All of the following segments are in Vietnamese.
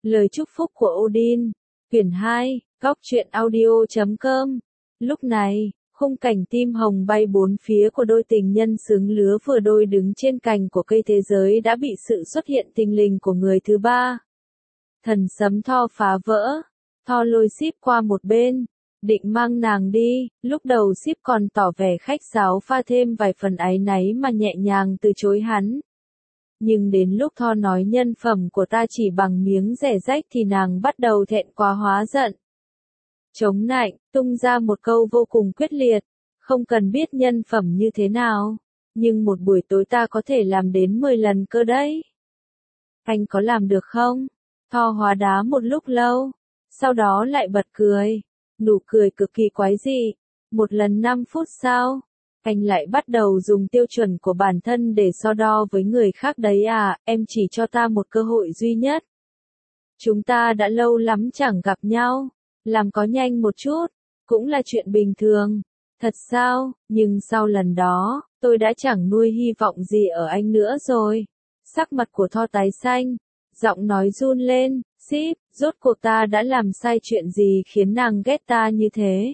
Lời chúc phúc của Odin, quyển 2, góc truyện audio.com. Lúc này, khung cảnh tim hồng bay bốn phía của đôi tình nhân xứng lứa vừa đôi đứng trên cành của cây thế giới đã bị sự xuất hiện thình lình của người thứ ba. Thần sấm Thor phá vỡ, Thor lôi Sif qua một bên, định mang nàng đi, lúc đầu Sif còn tỏ vẻ khách sáo pha thêm vài phần áy náy mà nhẹ nhàng từ chối hắn. Nhưng đến lúc Thor nói nhân phẩm của ta chỉ bằng miếng rẻ rách thì nàng bắt đầu thẹn quá hóa giận. Chống nạnh, tung ra một câu vô cùng quyết liệt, không cần biết nhân phẩm như thế nào, nhưng một buổi tối ta có thể làm đến 10 lần cơ đấy. Anh có làm được không? Thor hóa đá một lúc lâu, sau đó lại bật cười, nụ cười cực kỳ quái dị. Một lần 5 phút sau, anh lại bắt đầu dùng tiêu chuẩn của bản thân để so đo với người khác đấy à, em chỉ cho ta một cơ hội duy nhất. Chúng ta đã lâu lắm chẳng gặp nhau, làm có nhanh một chút, cũng là chuyện bình thường. Thật sao, nhưng sau lần đó, tôi đã chẳng nuôi hy vọng gì ở anh nữa rồi. Sắc mặt của Thor tái xanh, giọng nói run lên, Sif, rốt cuộc ta đã làm sai chuyện gì khiến nàng ghét ta như thế?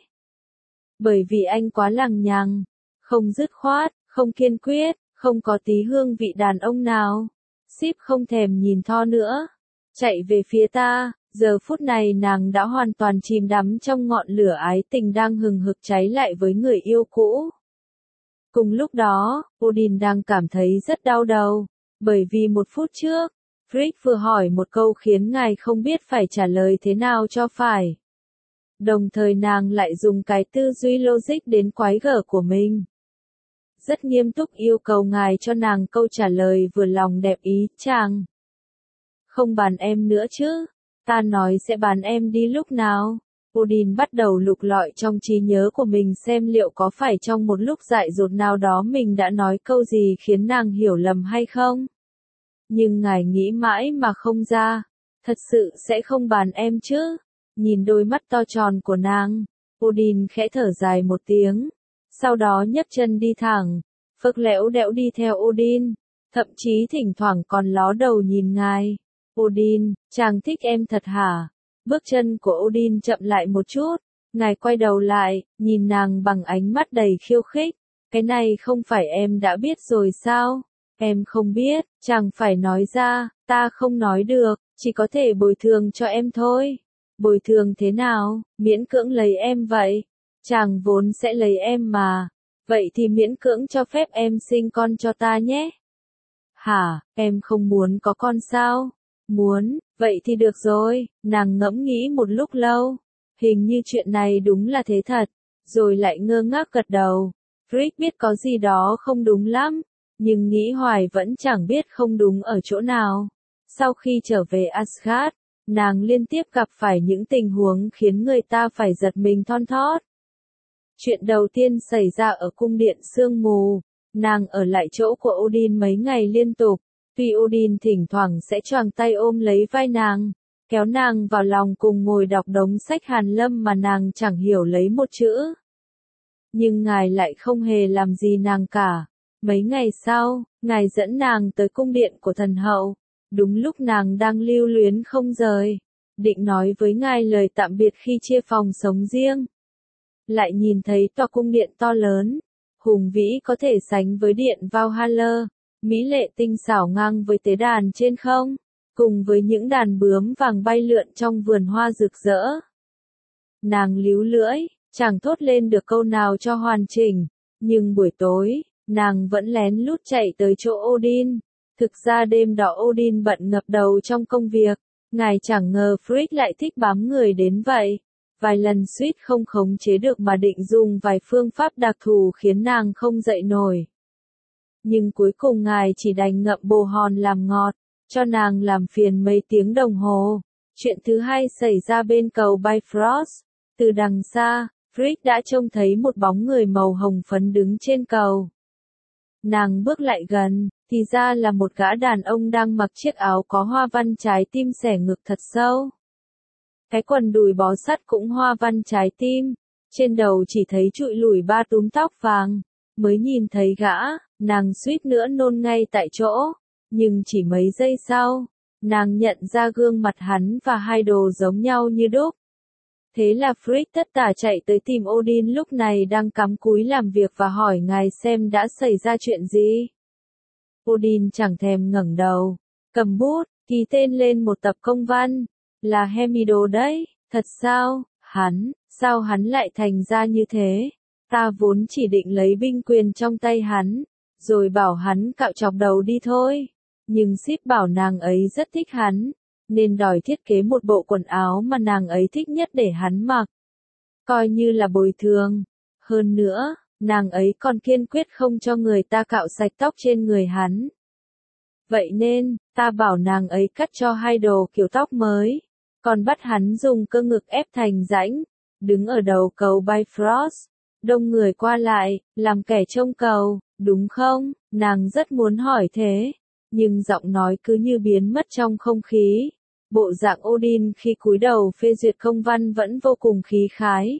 Bởi vì anh quá lằng nhằng, không dứt khoát, không kiên quyết, không có tí hương vị đàn ông nào. Sif không thèm nhìn Thor nữa, chạy về phía ta, giờ phút này nàng đã hoàn toàn chìm đắm trong ngọn lửa ái tình đang hừng hực cháy lại với người yêu cũ. Cùng lúc đó, Odin đang cảm thấy rất đau đầu, bởi vì một phút trước, Frigg vừa hỏi một câu khiến ngài không biết phải trả lời thế nào cho phải. Đồng thời nàng lại dùng cái tư duy logic đến quái gở của mình. Rất nghiêm túc yêu cầu ngài cho nàng câu trả lời vừa lòng đẹp ý, chàng. Không bàn em nữa chứ, ta nói sẽ bàn em đi lúc nào. Odin bắt đầu lục lọi trong trí nhớ của mình xem liệu có phải trong một lúc dại dột nào đó mình đã nói câu gì khiến nàng hiểu lầm hay không. Nhưng ngài nghĩ mãi mà không ra, thật sự sẽ không bàn em chứ. Nhìn đôi mắt to tròn của nàng, Odin khẽ thở dài một tiếng, sau đó nhấc chân đi thẳng, phớt lẽo đẽo đi theo Odin, thậm chí thỉnh thoảng còn ló đầu nhìn ngài. Odin, chàng thích em thật hả? Bước chân của Odin chậm lại một chút, ngài quay đầu lại, nhìn nàng bằng ánh mắt đầy khiêu khích. Cái này không phải em đã biết rồi sao? Em không biết, chàng phải nói ra, ta không nói được, chỉ có thể bồi thường cho em thôi. Bồi thường thế nào, miễn cưỡng lấy em vậy. Chàng vốn sẽ lấy em mà, vậy thì miễn cưỡng cho phép em sinh con cho ta nhé. Hả, em không muốn có con sao? Muốn, vậy thì được rồi, nàng ngẫm nghĩ một lúc lâu. Hình như chuyện này đúng là thế thật, rồi lại ngơ ngác gật đầu. Frigg biết có gì đó không đúng lắm, nhưng nghĩ hoài vẫn chẳng biết không đúng ở chỗ nào. Sau khi trở về Asgard, nàng liên tiếp gặp phải những tình huống khiến người ta phải giật mình thon thót. Chuyện đầu tiên xảy ra ở cung điện sương mù, nàng ở lại chỗ của Odin mấy ngày liên tục. Tuy Odin thỉnh thoảng sẽ choàng tay ôm lấy vai nàng, kéo nàng vào lòng cùng ngồi đọc đống sách hàn lâm mà nàng chẳng hiểu lấy một chữ. Nhưng ngài lại không hề làm gì nàng cả. Mấy ngày sau, ngài dẫn nàng tới cung điện của thần hậu. Đúng lúc nàng đang lưu luyến không rời, định nói với ngài lời tạm biệt khi chia phòng sống riêng. Lại nhìn thấy tòa cung điện to lớn, hùng vĩ có thể sánh với điện Valhalla, mỹ lệ tinh xảo ngang với tế đàn trên không, cùng với những đàn bướm vàng bay lượn trong vườn hoa rực rỡ. Nàng líu lưỡi, chẳng thốt lên được câu nào cho hoàn chỉnh, nhưng buổi tối, nàng vẫn lén lút chạy tới chỗ Odin. Thực ra đêm đó Odin bận ngập đầu trong công việc, ngài chẳng ngờ Frigg lại thích bám người đến vậy. Vài lần suýt không khống chế được mà định dùng vài phương pháp đặc thù khiến nàng không dậy nổi. Nhưng cuối cùng ngài chỉ đành ngậm bồ hòn làm ngọt, cho nàng làm phiền mấy tiếng đồng hồ. Chuyện thứ hai xảy ra bên cầu Bifrost. Từ đằng xa, Frigg đã trông thấy một bóng người màu hồng phấn đứng trên cầu. Nàng bước lại gần, thì ra là một gã đàn ông đang mặc chiếc áo có hoa văn trái tim xẻ ngực thật sâu. Cái quần đùi bó sắt cũng hoa văn trái tim, trên đầu chỉ thấy trụi lủi ba túm tóc vàng. Mới nhìn thấy gã, nàng suýt nữa nôn ngay tại chỗ, nhưng chỉ mấy giây sau, nàng nhận ra gương mặt hắn và hai đồ giống nhau như đúc. Thế là Frigg tất tả chạy tới tìm Odin lúc này đang cắm cúi làm việc và hỏi ngài xem đã xảy ra chuyện gì. Odin chẳng thèm ngẩng đầu, cầm bút, ký tên lên một tập công văn, là Hemido đấy, thật sao, sao hắn lại thành ra như thế, ta vốn chỉ định lấy binh quyền trong tay hắn, rồi bảo hắn cạo chọc đầu đi thôi, nhưng ship bảo nàng ấy rất thích hắn, nên đòi thiết kế một bộ quần áo mà nàng ấy thích nhất để hắn mặc, coi như là bồi thường, hơn nữa, nàng ấy còn kiên quyết không cho người ta cạo sạch tóc trên người hắn. Vậy nên, ta bảo nàng ấy cắt cho hai đồ kiểu tóc mới, còn bắt hắn dùng cơ ngực ép thành rãnh, đứng ở đầu cầu Bifrost, đông người qua lại, làm kẻ trông cầu, đúng không? Nàng rất muốn hỏi thế, nhưng giọng nói cứ như biến mất trong không khí. Bộ dạng Odin khi cúi đầu phê duyệt công văn vẫn vô cùng khí khái.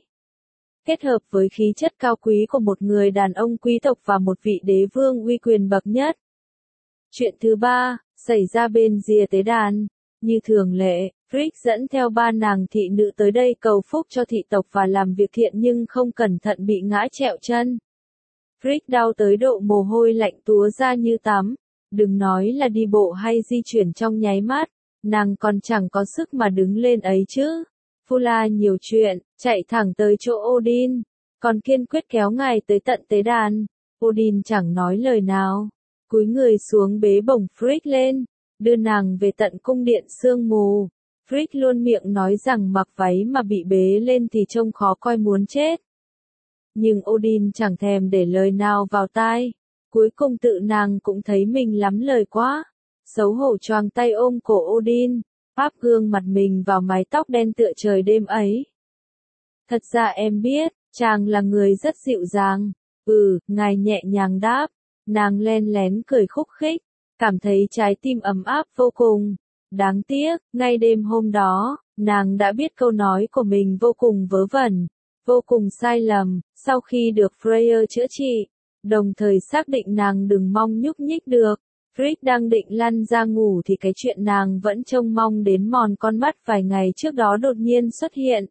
Kết hợp với khí chất cao quý của một người đàn ông quý tộc và một vị đế vương uy quyền bậc nhất. Chuyện thứ ba, xảy ra bên rìa tế đàn. Như thường lệ, Frigg dẫn theo ba nàng thị nữ tới đây cầu phúc cho thị tộc và làm việc thiện nhưng không cẩn thận bị ngã trẹo chân. Frigg đau tới độ mồ hôi lạnh túa ra như tắm, đừng nói là đi bộ hay di chuyển trong nháy mắt, nàng còn chẳng có sức mà đứng lên ấy chứ. Fula nhiều chuyện, chạy thẳng tới chỗ Odin, còn kiên quyết kéo ngài tới tận tế đàn. Odin chẳng nói lời nào, cúi người xuống bế bổng Frigg lên, đưa nàng về tận cung điện sương mù. Frigg luôn miệng nói rằng mặc váy mà bị bế lên thì trông khó coi muốn chết. Nhưng Odin chẳng thèm để lời nào vào tai, cuối cùng tự nàng cũng thấy mình lắm lời quá. Xấu hổ choàng tay ôm cổ Odin, áp gương mặt mình vào mái tóc đen tựa trời đêm ấy. Thật ra em biết, chàng là người rất dịu dàng. Ngài nhẹ nhàng đáp, nàng len lén cười khúc khích, cảm thấy trái tim ấm áp vô cùng. Đáng tiếc, ngay đêm hôm đó, nàng đã biết câu nói của mình vô cùng vớ vẩn, vô cùng sai lầm, sau khi được Freyr chữa trị, đồng thời xác định nàng đừng mong nhúc nhích được. Frigg đang định lăn ra ngủ thì cái chuyện nàng vẫn trông mong đến mòn con mắt vài ngày trước đó đột nhiên xuất hiện.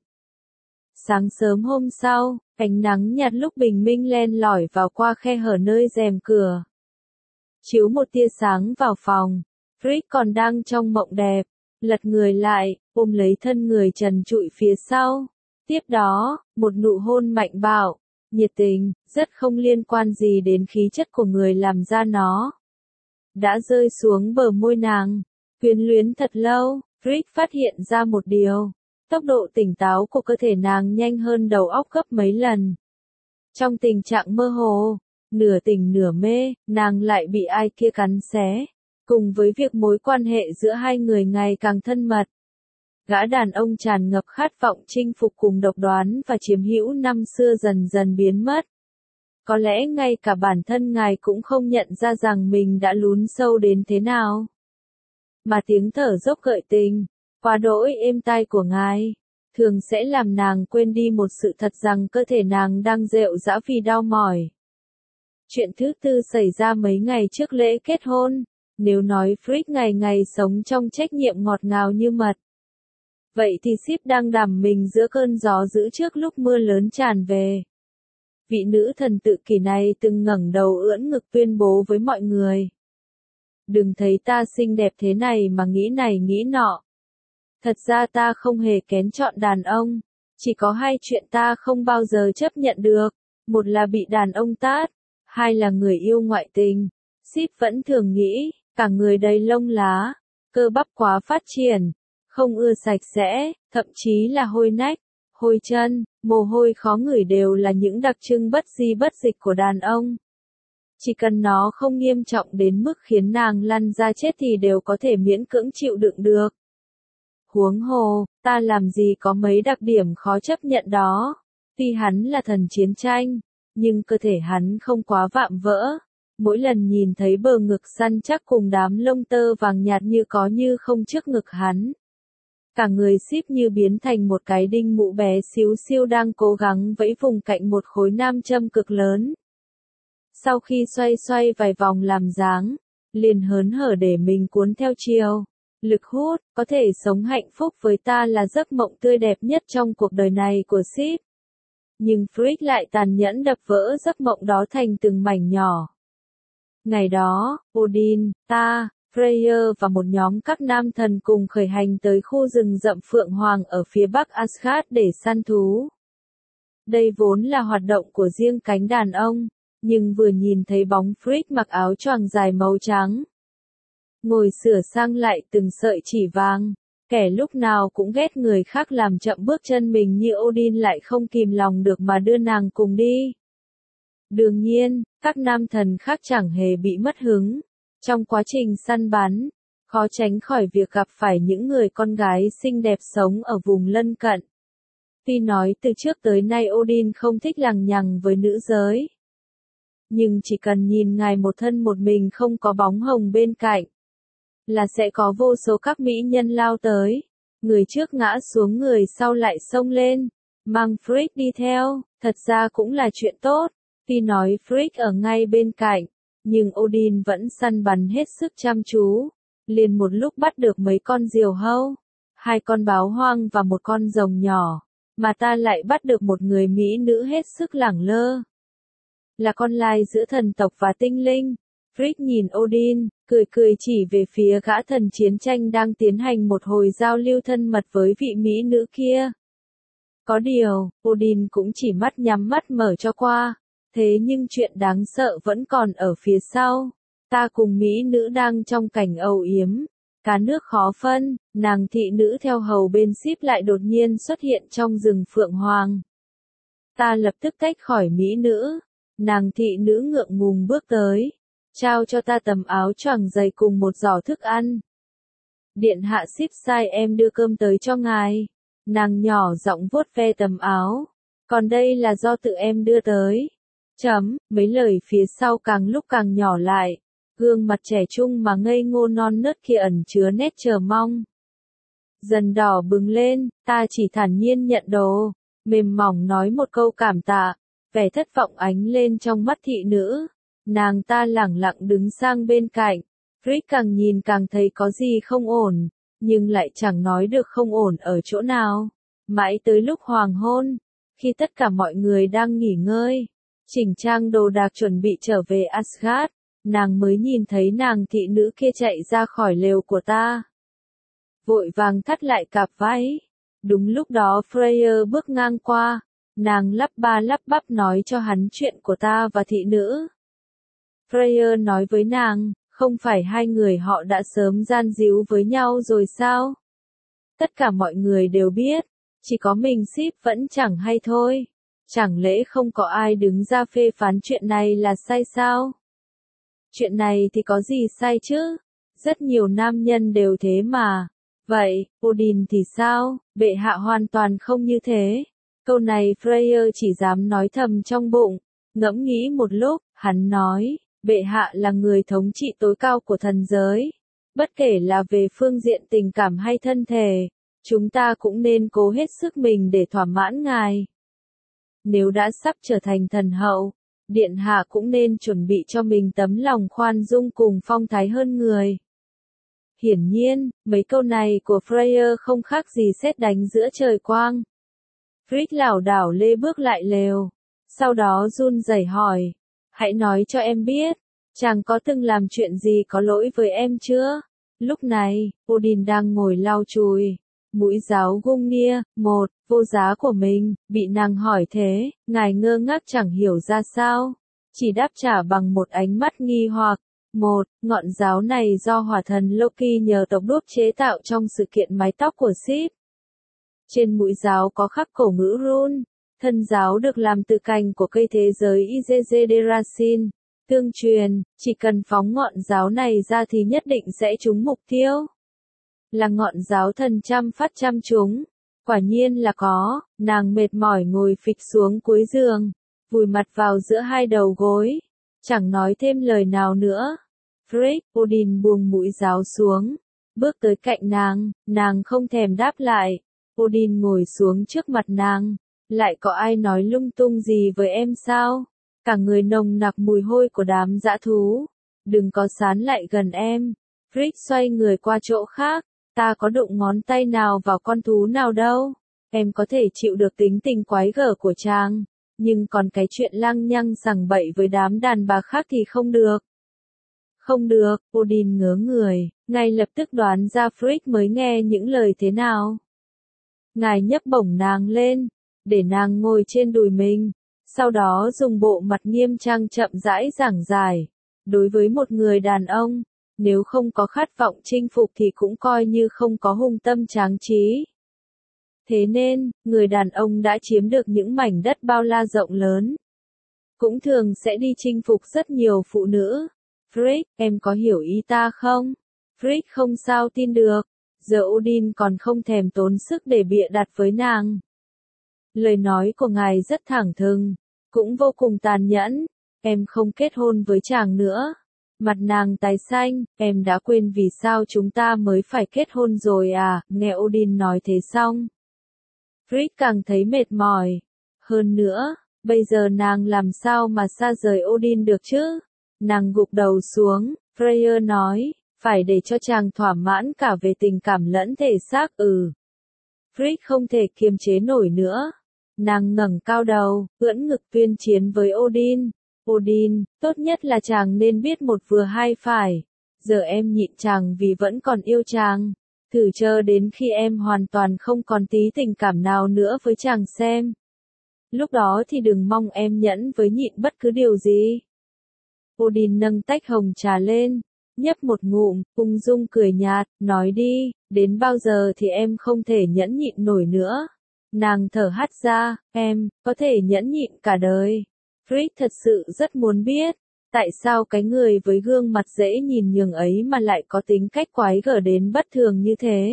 Sáng sớm hôm sau, ánh nắng nhạt lúc bình minh len lỏi vào qua khe hở nơi rèm cửa, chiếu một tia sáng vào phòng. Frigg còn đang trong mộng đẹp, lật người lại, ôm lấy thân người trần trụi phía sau. Tiếp đó, một nụ hôn mạnh bạo, nhiệt tình, rất không liên quan gì đến khí chất của người làm ra nó, đã rơi xuống bờ môi nàng. Quyến luyến thật lâu, Frigg phát hiện ra một điều, tốc độ tỉnh táo của cơ thể nàng nhanh hơn đầu óc gấp mấy lần. Trong tình trạng mơ hồ, nửa tỉnh nửa mê, nàng lại bị ai kia cắn xé, cùng với việc mối quan hệ giữa hai người ngày càng thân mật. Gã đàn ông tràn ngập khát vọng chinh phục cùng độc đoán và chiếm hữu năm xưa dần dần biến mất. Có lẽ ngay cả bản thân ngài cũng không nhận ra rằng mình đã lún sâu đến thế nào. Mà tiếng thở dốc gợi tình, quá đỗi êm tai của ngài, thường sẽ làm nàng quên đi một sự thật rằng cơ thể nàng đang rệu rã vì đau mỏi. Chuyện thứ tư xảy ra mấy ngày trước lễ kết hôn, nếu nói Frigg ngày ngày sống trong trách nhiệm ngọt ngào như mật. Vậy thì ship đang đắm mình giữa cơn gió dữ trước lúc mưa lớn tràn về. Vị nữ thần tự kỷ này từng ngẩng đầu ưỡn ngực tuyên bố với mọi người. Đừng thấy ta xinh đẹp thế này mà nghĩ này nghĩ nọ. Thật ra ta không hề kén chọn đàn ông. Chỉ có hai chuyện ta không bao giờ chấp nhận được. Một là bị đàn ông tát. Hai là người yêu ngoại tình. Ship vẫn thường nghĩ, cả người đầy lông lá. Cơ bắp quá phát triển. Không ưa sạch sẽ, thậm chí là hôi nách, hôi chân, mồ hôi khó ngửi đều là những đặc trưng bất di bất dịch của đàn ông. Chỉ cần nó không nghiêm trọng đến mức khiến nàng lăn ra chết thì đều có thể miễn cưỡng chịu đựng được. Huống hồ, ta làm gì có mấy đặc điểm khó chấp nhận đó. Tuy hắn là thần chiến tranh, nhưng cơ thể hắn không quá vạm vỡ. Mỗi lần nhìn thấy bờ ngực săn chắc cùng đám lông tơ vàng nhạt như có như không trước ngực hắn, cả người ship như biến thành một cái đinh mụ bé xíu xiu đang cố gắng vẫy vùng cạnh một khối nam châm cực lớn. Sau khi xoay xoay vài vòng làm dáng, liền hớn hở để mình cuốn theo chiều. lực hút, có thể sống hạnh phúc với ta là giấc mộng tươi đẹp nhất trong cuộc đời này của Sip. Nhưng Frigg lại tàn nhẫn đập vỡ giấc mộng đó thành từng mảnh nhỏ. Ngày đó, Odin, ta, Freyr và một nhóm các nam thần cùng khởi hành tới khu rừng rậm Phượng Hoàng ở phía bắc Asgard để săn thú. Đây vốn là hoạt động của riêng cánh đàn ông, nhưng vừa nhìn thấy bóng Frigg mặc áo choàng dài màu trắng, ngồi sửa sang lại từng sợi chỉ vàng, kẻ lúc nào cũng ghét người khác làm chậm bước chân mình như Odin lại không kìm lòng được mà đưa nàng cùng đi. Đương nhiên, các nam thần khác chẳng hề bị mất hứng. Trong quá trình săn bắn, khó tránh khỏi việc gặp phải những người con gái xinh đẹp sống ở vùng lân cận. Tuy nói từ trước tới nay Odin không thích lằng nhằng với nữ giới, nhưng chỉ cần nhìn ngài một thân một mình không có bóng hồng bên cạnh, là sẽ có vô số các mỹ nhân lao tới. Người trước ngã xuống người sau lại xông lên, mang Frigg đi theo, thật ra cũng là chuyện tốt. Tuy nói Frigg ở ngay bên cạnh, nhưng Odin vẫn săn bắn hết sức chăm chú, liền một lúc bắt được mấy con diều hâu, 2 con báo hoang và một con rồng nhỏ, mà ta lại bắt được một người mỹ nữ hết sức lẳng lơ. Là con lai giữa thần tộc và tinh linh. Frigg nhìn Odin, cười cười chỉ về phía gã thần chiến tranh đang tiến hành một hồi giao lưu thân mật với vị mỹ nữ kia. Có điều, Odin cũng chỉ mắt nhắm mắt mở cho qua. Thế nhưng chuyện đáng sợ vẫn còn ở phía sau. Ta cùng mỹ nữ đang trong cảnh âu yếm, cá nước khó phân, nàng thị nữ theo hầu bên Sip lại đột nhiên xuất hiện trong rừng Phượng Hoàng. Ta lập tức tách khỏi mỹ nữ, nàng thị nữ ngượng ngùng bước tới, trao cho ta tấm áo choàng dày cùng một giỏ thức ăn. Điện hạ Sip sai em đưa cơm tới cho ngài. Nàng nhỏ giọng vuốt ve tấm áo. Còn đây là do tự em đưa tới. Mấy lời phía sau càng lúc càng nhỏ lại. Gương mặt trẻ trung mà ngây ngô non nớt kia ẩn chứa nét chờ mong. Dần đỏ bừng lên, ta chỉ thản nhiên nhận đồ. Mềm mỏng nói một câu cảm tạ. Vẻ thất vọng ánh lên trong mắt thị nữ. Nàng ta lẳng lặng đứng sang bên cạnh. Frigg càng nhìn càng thấy có gì không ổn, nhưng lại chẳng nói được không ổn ở chỗ nào. Mãi tới lúc hoàng hôn, khi tất cả mọi người đang nghỉ ngơi, chỉnh trang đồ đạc chuẩn bị trở về Asgard, nàng mới nhìn thấy nàng thị nữ kia chạy ra khỏi lều của ta. Vội vàng thắt lại cặp váy. Đúng lúc đó Freyr bước ngang qua, nàng lắp ba lắp bắp nói cho hắn chuyện của ta và thị nữ. Freyr nói với nàng, không phải hai người họ đã sớm gian díu với nhau rồi sao? Tất cả mọi người đều biết, chỉ có mình Sip vẫn chẳng hay thôi. Chẳng lẽ không có ai đứng ra phê phán chuyện này là sai sao? Chuyện này thì có gì sai chứ? Rất nhiều nam nhân đều thế mà. Vậy, Odin thì sao? Bệ hạ hoàn toàn không như thế. Câu này Freyr chỉ dám nói thầm trong bụng. Ngẫm nghĩ một lúc, hắn nói, bệ hạ là người thống trị tối cao của thần giới. Bất kể là về phương diện tình cảm hay thân thể, chúng ta cũng nên cố hết sức mình để thỏa mãn ngài. Nếu đã sắp trở thành thần hậu, điện hạ cũng nên chuẩn bị cho mình tấm lòng khoan dung cùng phong thái hơn người. Hiển nhiên, mấy câu này của Freyr không khác gì sét đánh giữa trời quang. Frigg lảo đảo lê bước lại lều, sau đó run rẩy hỏi, hãy nói cho em biết, chàng có từng làm chuyện gì có lỗi với em chưa? Lúc này, Odin đang ngồi lau chùi mũi giáo Gungnir, vô giá của mình, bị nàng hỏi thế, ngài ngơ ngác chẳng hiểu ra sao, chỉ đáp trả bằng một ánh mắt nghi hoặc. Ngọn giáo này do hỏa thần Loki nhờ tộc đốt chế tạo trong sự kiện mái tóc của Sif. Trên mũi giáo có khắc cổ ngữ rune, thân giáo được làm từ cành của cây thế giới Izezederasin. Tương truyền, chỉ cần phóng ngọn giáo này ra thì nhất định sẽ trúng mục tiêu. Là ngọn giáo thần trăm phát trăm trúng. Quả nhiên là có, nàng mệt mỏi ngồi phịch xuống cuối giường, vùi mặt vào giữa hai đầu gối, chẳng nói thêm lời nào nữa. Frigg, Odin buông mũi giáo xuống, bước tới cạnh nàng không thèm đáp lại. Odin ngồi xuống trước mặt nàng, lại có ai nói lung tung gì với em sao? Cả người nồng nặc mùi hôi của đám dã thú. Đừng có sán lại gần em. Frigg xoay người qua chỗ khác, Ta có đụng ngón tay nào vào con thú nào đâu. Em có thể chịu được tính tình quái gở của chàng, nhưng còn cái chuyện lăng nhăng sằng bậy với đám đàn bà khác thì không được. Không được, Odin ngớ người, ngay lập tức đoán ra Frigg mới nghe những lời thế nào. Ngài nhấc bổng nàng lên, để nàng ngồi trên đùi mình, sau đó dùng bộ mặt nghiêm trang chậm rãi giảng giải. Đối với một người đàn ông, nếu không có khát vọng chinh phục thì cũng coi như không có hung tâm tráng trí. Thế nên, người đàn ông đã chiếm được những mảnh đất bao la rộng lớn, cũng thường sẽ đi chinh phục rất nhiều phụ nữ. Frigg, em có hiểu ý ta không? Frigg không sao tin được, giờ Odin còn không thèm tốn sức để bịa đặt với nàng. Lời nói của ngài rất thẳng thừng, cũng vô cùng tàn nhẫn. Em không kết hôn với chàng nữa. Mặt nàng tái xanh, em đã quên vì sao chúng ta mới phải kết hôn rồi à, nghe Odin nói thế xong. Frigg càng thấy mệt mỏi. Hơn nữa, bây giờ nàng làm sao mà xa rời Odin được chứ? Nàng gục đầu xuống, Freyr nói, phải để cho chàng thỏa mãn cả về tình cảm lẫn thể xác. Frigg không thể kiềm chế nổi nữa. Nàng ngẩng cao đầu, ưỡn ngực tuyên chiến với Odin. Odin, tốt nhất là chàng nên biết một vừa hai phải. Giờ em nhịn chàng vì vẫn còn yêu chàng. Thử chờ đến khi em hoàn toàn không còn tí tình cảm nào nữa với chàng xem. Lúc đó thì đừng mong em nhẫn với nhịn bất cứ điều gì. Odin nâng tách hồng trà lên, nhấp một ngụm, ung dung cười nhạt, nói đi, đến bao giờ thì em không thể nhẫn nhịn nổi nữa. Nàng thở hắt ra, em, có thể nhẫn nhịn cả đời. Frigg thật sự rất muốn biết, tại sao cái người với gương mặt dễ nhìn nhường ấy mà lại có tính cách quái gở đến bất thường như thế.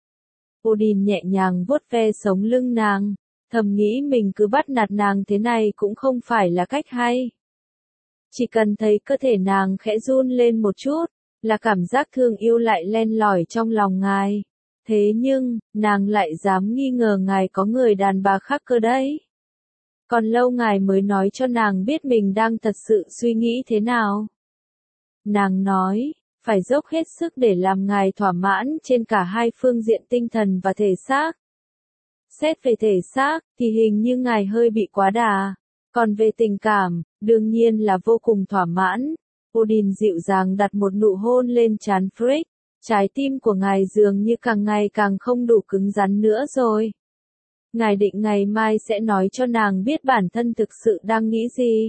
Odin nhẹ nhàng vuốt ve sống lưng nàng, thầm nghĩ mình cứ bắt nạt nàng thế này cũng không phải là cách hay. Chỉ cần thấy cơ thể nàng khẽ run lên một chút, là cảm giác thương yêu lại len lỏi trong lòng ngài. Thế nhưng, nàng lại dám nghi ngờ ngài có người đàn bà khác cơ đấy. Còn lâu ngài mới nói cho nàng biết mình đang thật sự suy nghĩ thế nào. Nàng nói, phải dốc hết sức để làm ngài thỏa mãn trên cả hai phương diện tinh thần và thể xác. Xét về thể xác, thì hình như ngài hơi bị quá đà. Còn về tình cảm, đương nhiên là vô cùng thỏa mãn. Odin dịu dàng đặt một nụ hôn lên trán Frigg. Trái tim của ngài dường như càng ngày càng không đủ cứng rắn nữa rồi. Ngài định ngày mai sẽ nói cho nàng biết bản thân thực sự đang nghĩ gì.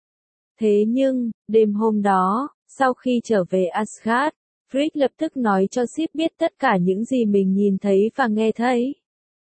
Thế nhưng, đêm hôm đó, sau khi trở về Asgard, Frigg lập tức nói cho Sif biết tất cả những gì mình nhìn thấy và nghe thấy.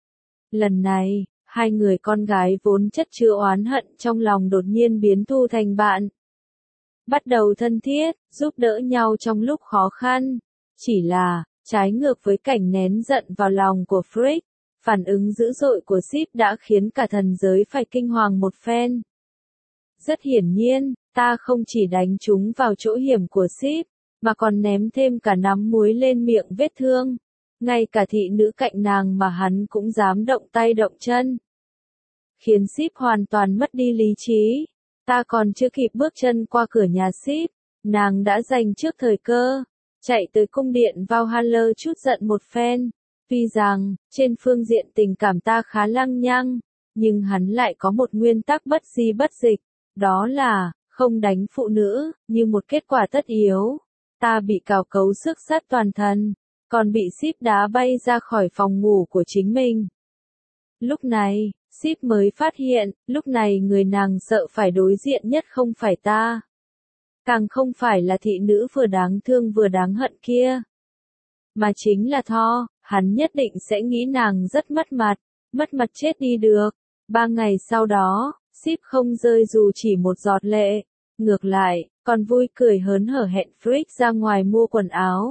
Lần này, hai người con gái vốn chất chứa oán hận trong lòng đột nhiên biến thu thành bạn. Bắt đầu thân thiết, giúp đỡ nhau trong lúc khó khăn. Chỉ là, trái ngược với cảnh nén giận vào lòng của Frigg, phản ứng dữ dội của Sif đã khiến cả thần giới phải kinh hoàng một phen. Rất hiển nhiên, ta không chỉ đánh chúng vào chỗ hiểm của Sif, mà còn ném thêm cả nắm muối lên miệng vết thương. Ngay cả thị nữ cạnh nàng mà hắn cũng dám động tay động chân. Khiến Sif hoàn toàn mất đi lý trí. Ta còn chưa kịp bước chân qua cửa nhà Sif, nàng đã giành trước thời cơ, chạy tới cung điện Valhalla chút giận một phen. Tuy rằng, trên phương diện tình cảm ta khá lăng nhăng, nhưng hắn lại có một nguyên tắc bất di bất dịch, đó là, không đánh phụ nữ, như một kết quả tất yếu. Ta bị cào cấu xước sát toàn thân, còn bị Sif đá bay ra khỏi phòng ngủ của chính mình. Lúc này, Sif mới phát hiện, lúc này người nàng sợ phải đối diện nhất không phải ta. Càng không phải là thị nữ vừa đáng thương vừa đáng hận kia. Mà chính là Thor, hắn nhất định sẽ nghĩ nàng rất mất mặt chết đi được. 3 ngày sau đó, Sif không rơi dù chỉ một giọt lệ. Ngược lại, còn vui cười hớn hở hẹn Frigg ra ngoài mua quần áo.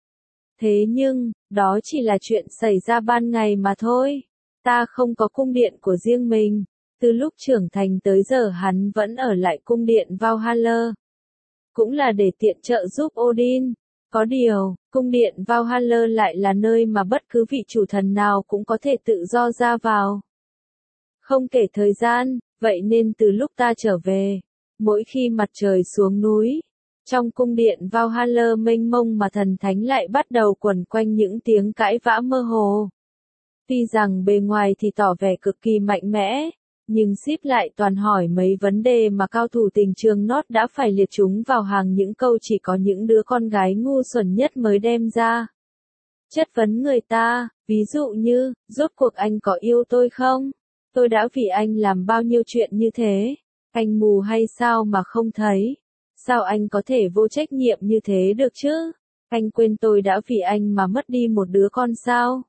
Thế nhưng, đó chỉ là chuyện xảy ra ban ngày mà thôi. Ta không có cung điện của riêng mình. Từ lúc trưởng thành tới giờ hắn vẫn ở lại cung điện Valhalla. Cũng là để tiện trợ giúp Odin. Có điều, cung điện Valhalla lại là nơi mà bất cứ vị chủ thần nào cũng có thể tự do ra vào. Không kể thời gian, vậy nên từ lúc ta trở về, mỗi khi mặt trời xuống núi, Trong cung điện Valhalla mênh mông mà thần thánh lại bắt đầu quẩn quanh những tiếng cãi vã mơ hồ. Tuy rằng bề ngoài thì tỏ vẻ cực kỳ mạnh mẽ, nhưng Sip lại toàn hỏi mấy vấn đề mà cao thủ tình trường Nốt đã phải liệt chúng vào hàng những câu chỉ có những đứa con gái ngu xuẩn nhất mới đem ra. Chất vấn người ta, ví dụ như, rốt cuộc anh có yêu tôi không? Tôi đã vì anh làm bao nhiêu chuyện như thế? Anh mù hay sao mà không thấy? Sao anh có thể vô trách nhiệm như thế được chứ? Anh quên tôi đã vì anh mà mất đi một đứa con sao?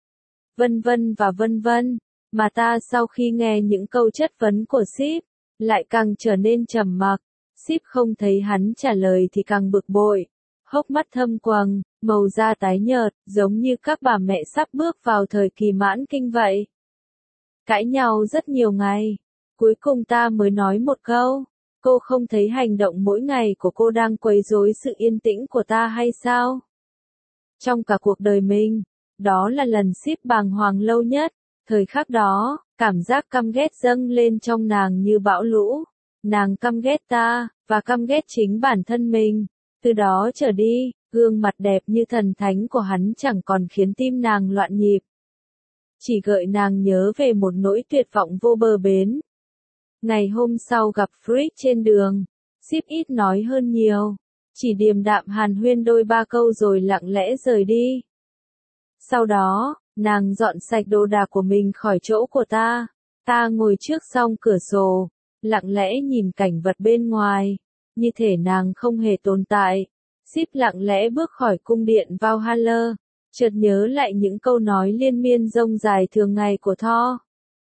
Vân vân và vân vân. Mà ta sau khi nghe những câu chất vấn của Sip, lại càng trở nên trầm mặc. Sip không thấy hắn trả lời thì càng bực bội. Hốc mắt thâm quầng, màu da tái nhợt, giống như các bà mẹ sắp bước vào thời kỳ mãn kinh vậy. Cãi nhau rất nhiều ngày. Cuối cùng ta mới nói một câu. Cô không thấy hành động mỗi ngày của cô đang quấy rối sự yên tĩnh của ta hay sao? Trong cả cuộc đời mình, đó là lần Sip bàng hoàng lâu nhất. Thời khắc đó, cảm giác căm ghét dâng lên trong nàng như bão lũ. Nàng căm ghét ta, và căm ghét chính bản thân mình. Từ đó trở đi, gương mặt đẹp như thần thánh của hắn chẳng còn khiến tim nàng loạn nhịp. Chỉ gợi nàng nhớ về một nỗi tuyệt vọng vô bờ bến. Ngày hôm sau gặp Frick trên đường, Sip ít nói hơn nhiều. Chỉ điềm đạm hàn huyên đôi ba câu rồi lặng lẽ rời đi. Sau đó, nàng dọn sạch đồ đạc của mình khỏi chỗ của ta. Ta ngồi trước song cửa sổ, lặng lẽ nhìn cảnh vật bên ngoài, như thể nàng không hề tồn tại. Sip lặng lẽ bước khỏi cung điện Valhalla, chợt nhớ lại những câu nói liên miên rông dài thường ngày của Thor.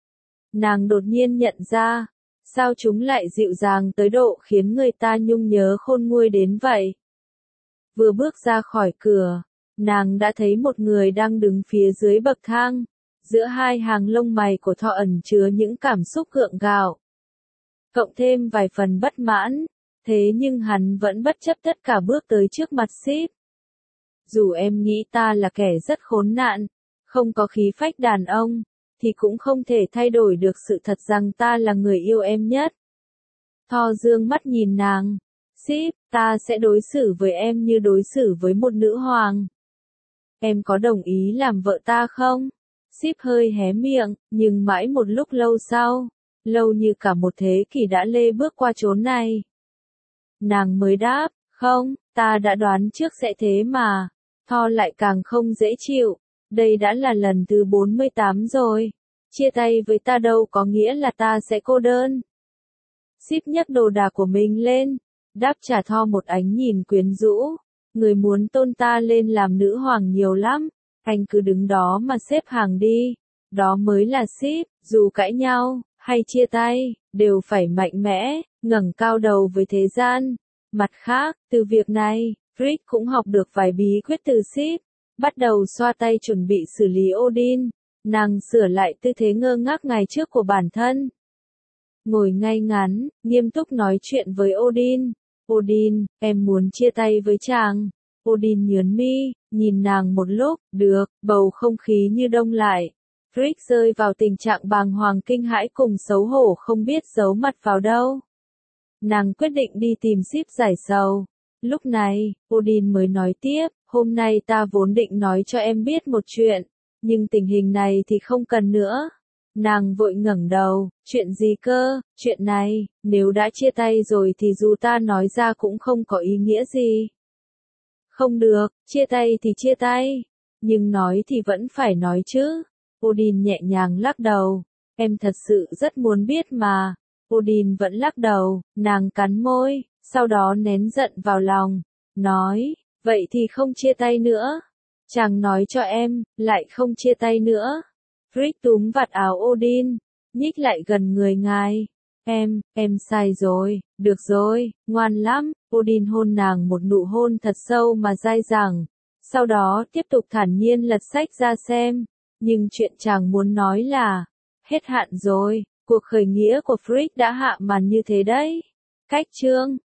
Nàng đột nhiên nhận ra, sao chúng lại dịu dàng tới độ khiến người ta nhung nhớ khôn nguôi đến vậy. Vừa bước ra khỏi cửa, nàng đã thấy một người đang đứng phía dưới bậc thang, giữa hai hàng lông mày của Thor ẩn chứa những cảm xúc gượng gạo. Cộng thêm vài phần bất mãn, thế nhưng hắn vẫn bất chấp tất cả bước tới trước mặt Sip. Dù em nghĩ ta là kẻ rất khốn nạn, không có khí phách đàn ông, thì cũng không thể thay đổi được sự thật rằng ta là người yêu em nhất. Thor dương mắt nhìn nàng. Sip, ta sẽ đối xử với em như đối xử với một nữ hoàng. Em có đồng ý làm vợ ta không? Sip hơi hé miệng, nhưng mãi một lúc lâu sau, lâu như cả một thế kỷ đã lê bước qua chốn này. Nàng mới đáp, không, ta đã đoán trước sẽ thế mà. Thor lại càng không dễ chịu. Đây đã là lần thứ 48 rồi. Chia tay với ta đâu có nghĩa là ta sẽ cô đơn. Sip nhấc đồ đạc của mình lên, đáp trả Thor một ánh nhìn quyến rũ. Người muốn tôn ta lên làm nữ hoàng nhiều lắm. Anh cứ đứng đó mà xếp hàng đi. Đó mới là Sip, dù cãi nhau, hay chia tay, đều phải mạnh mẽ, ngẩng cao đầu với thế gian. Mặt khác, từ việc này, Frick cũng học được vài bí quyết từ Sip. Bắt đầu xoa tay chuẩn bị xử lý Odin. Nàng sửa lại tư thế ngơ ngác ngày trước của bản thân. Ngồi ngay ngắn, nghiêm túc nói chuyện với Odin. Odin, em muốn chia tay với chàng. Odin nhướng mi, nhìn nàng một lúc, được, bầu không khí như đông lại. Frick rơi vào tình trạng bàng hoàng kinh hãi cùng xấu hổ không biết giấu mặt vào đâu. Nàng quyết định đi tìm Sip giải sầu. Lúc này, Odin mới nói tiếp, hôm nay ta vốn định nói cho em biết một chuyện, nhưng tình hình này thì không cần nữa. Nàng vội ngẩng đầu, chuyện gì cơ, chuyện này, nếu đã chia tay rồi thì dù ta nói ra cũng không có ý nghĩa gì. Không được, chia tay thì chia tay, nhưng nói thì vẫn phải nói chứ. Odin nhẹ nhàng lắc đầu, em thật sự rất muốn biết mà. Odin vẫn lắc đầu, nàng cắn môi, sau đó nén giận vào lòng, nói, vậy thì không chia tay nữa. Chàng nói cho em, lại không chia tay nữa. Frick túm vạt áo Odin, nhích lại gần người ngài. Em sai rồi, được rồi, ngoan lắm. Odin hôn nàng một nụ hôn thật sâu mà dai dẳng. Sau đó tiếp tục thản nhiên lật sách ra xem. Nhưng chuyện chàng muốn nói là, hết hạn rồi, cuộc khởi nghĩa của Frick đã hạ màn như thế đấy. Cách chương